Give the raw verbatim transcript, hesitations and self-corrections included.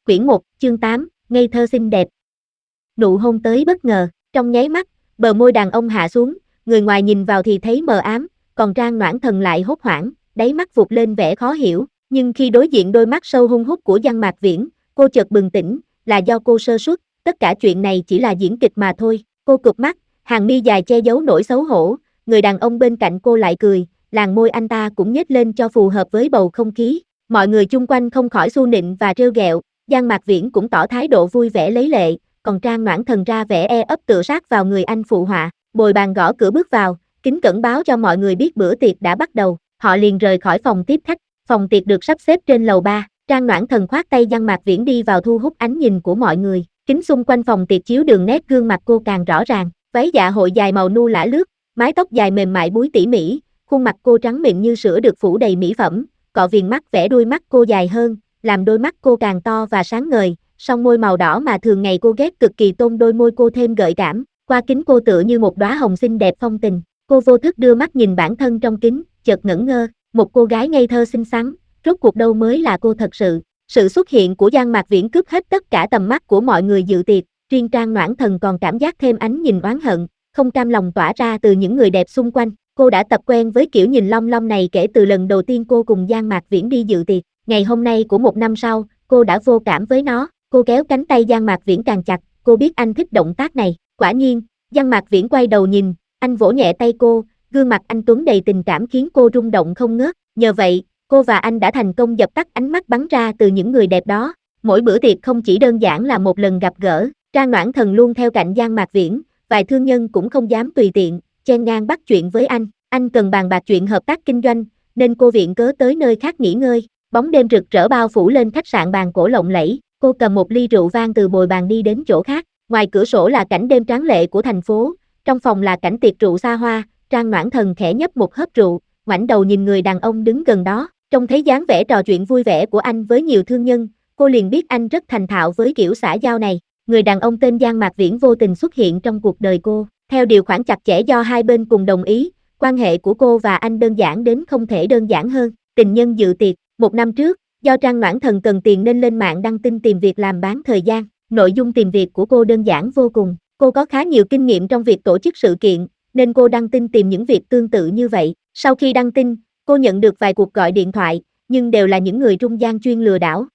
Quyển một, chương tám, ngây thơ xinh đẹp. Nụ hôn tới bất ngờ, trong nháy mắt, bờ môi đàn ông hạ xuống, người ngoài nhìn vào thì thấy mờ ám, còn Trang Noãn Thần lại hốt hoảng, đáy mắt vụt lên vẻ khó hiểu, nhưng khi đối diện đôi mắt sâu hun hút của Giang Mạc Viễn, cô chợt bừng tỉnh, là do cô sơ suất, tất cả chuyện này chỉ là diễn kịch mà thôi. Cô cụp mắt, hàng mi dài che giấu nỗi xấu hổ, người đàn ông bên cạnh cô lại cười, làn môi anh ta cũng nhếch lên cho phù hợp với bầu không khí. Mọi người chung quanh không khỏi xu nịnh và trêu ghẹo, Giang Mạc Viễn cũng tỏ thái độ vui vẻ lấy lệ, còn Trang Noãn Thần ra vẻ e ấp tựa sát vào người anh phụ họa. Bồi bàn gõ cửa bước vào, kính cẩn báo cho mọi người biết bữa tiệc đã bắt đầu, họ liền rời khỏi phòng tiếp khách. Phòng tiệc được sắp xếp trên lầu ba, Trang Noãn Thần khoác tay Giang Mạc Viễn đi vào thu hút ánh nhìn của mọi người. Kính xung quanh phòng tiệc chiếu đường nét gương mặt cô càng rõ ràng, váy dạ hội dài màu nu lả lướt, mái tóc dài mềm mại búi tỉ mỉ, khuôn mặt cô trắng mịn như sữa được phủ đầy mỹ phẩm, cọ viền mắt vẽ đuôi mắt cô dài hơn, làm đôi mắt cô càng to và sáng ngời, song môi màu đỏ mà thường ngày cô ghét cực kỳ tôn đôi môi cô thêm gợi cảm, qua kính cô tựa như một đóa hồng xinh đẹp phong tình. Cô vô thức đưa mắt nhìn bản thân trong kính, chợt ngẩn ngơ, một cô gái ngây thơ xinh xắn, rốt cuộc đâu mới là cô thật sự. Sự xuất hiện của Giang Mạc Viễn cướp hết tất cả tầm mắt của mọi người dự tiệc, riêng Trang Noãn Thần còn cảm giác thêm ánh nhìn oán hận, không cam lòng tỏa ra từ những người đẹp xung quanh. Cô đã tập quen với kiểu nhìn long long này kể từ lần đầu tiên cô cùng Giang Mạc Viễn đi dự tiệc. Ngày hôm nay của một năm sau, cô đã vô cảm với nó. Cô kéo cánh tay Giang Mạc Viễn càng chặt, cô biết anh thích động tác này. Quả nhiên, Giang Mạc Viễn quay đầu nhìn, anh vỗ nhẹ tay cô, gương mặt anh tuấn đầy tình cảm khiến cô rung động không ngớt. Nhờ vậy, cô và anh đã thành công dập tắt ánh mắt bắn ra từ những người đẹp đó. Mỗi bữa tiệc không chỉ đơn giản là một lần gặp gỡ, Trang Noãn Thần luôn theo cạnh Giang Mạc Viễn, vài thương nhân cũng không dám tùy tiện chen ngang bắt chuyện với anh. Anh cần bàn bạc chuyện hợp tác kinh doanh, nên cô viện cớ tới nơi khác nghỉ ngơi. Bóng đêm rực rỡ bao phủ lên khách sạn bàn cổ lộng lẫy, cô cầm một ly rượu vang từ bồi bàn đi đến chỗ khác. Ngoài cửa sổ là cảnh đêm tráng lệ của thành phố, trong phòng là cảnh tiệc rượu xa hoa. Trang Noãn Thần khẽ nhấp một hớp rượu, ngoảnh đầu nhìn người đàn ông đứng gần đó, trông thấy dáng vẻ trò chuyện vui vẻ của anh với nhiều thương nhân, cô liền biết anh rất thành thạo với kiểu xã giao này. Người đàn ông tên Giang Mạc Viễn vô tình xuất hiện trong cuộc đời cô, theo điều khoản chặt chẽ do hai bên cùng đồng ý. Quan hệ của cô và anh đơn giản đến không thể đơn giản hơn. Tình nhân dự tiệc. Một năm trước, do Trang Noãn Thần cần tiền nên lên mạng đăng tin tìm việc làm bán thời gian. Nội dung tìm việc của cô đơn giản vô cùng. Cô có khá nhiều kinh nghiệm trong việc tổ chức sự kiện, nên cô đăng tin tìm những việc tương tự như vậy. Sau khi đăng tin, cô nhận được vài cuộc gọi điện thoại, nhưng đều là những người trung gian chuyên lừa đảo.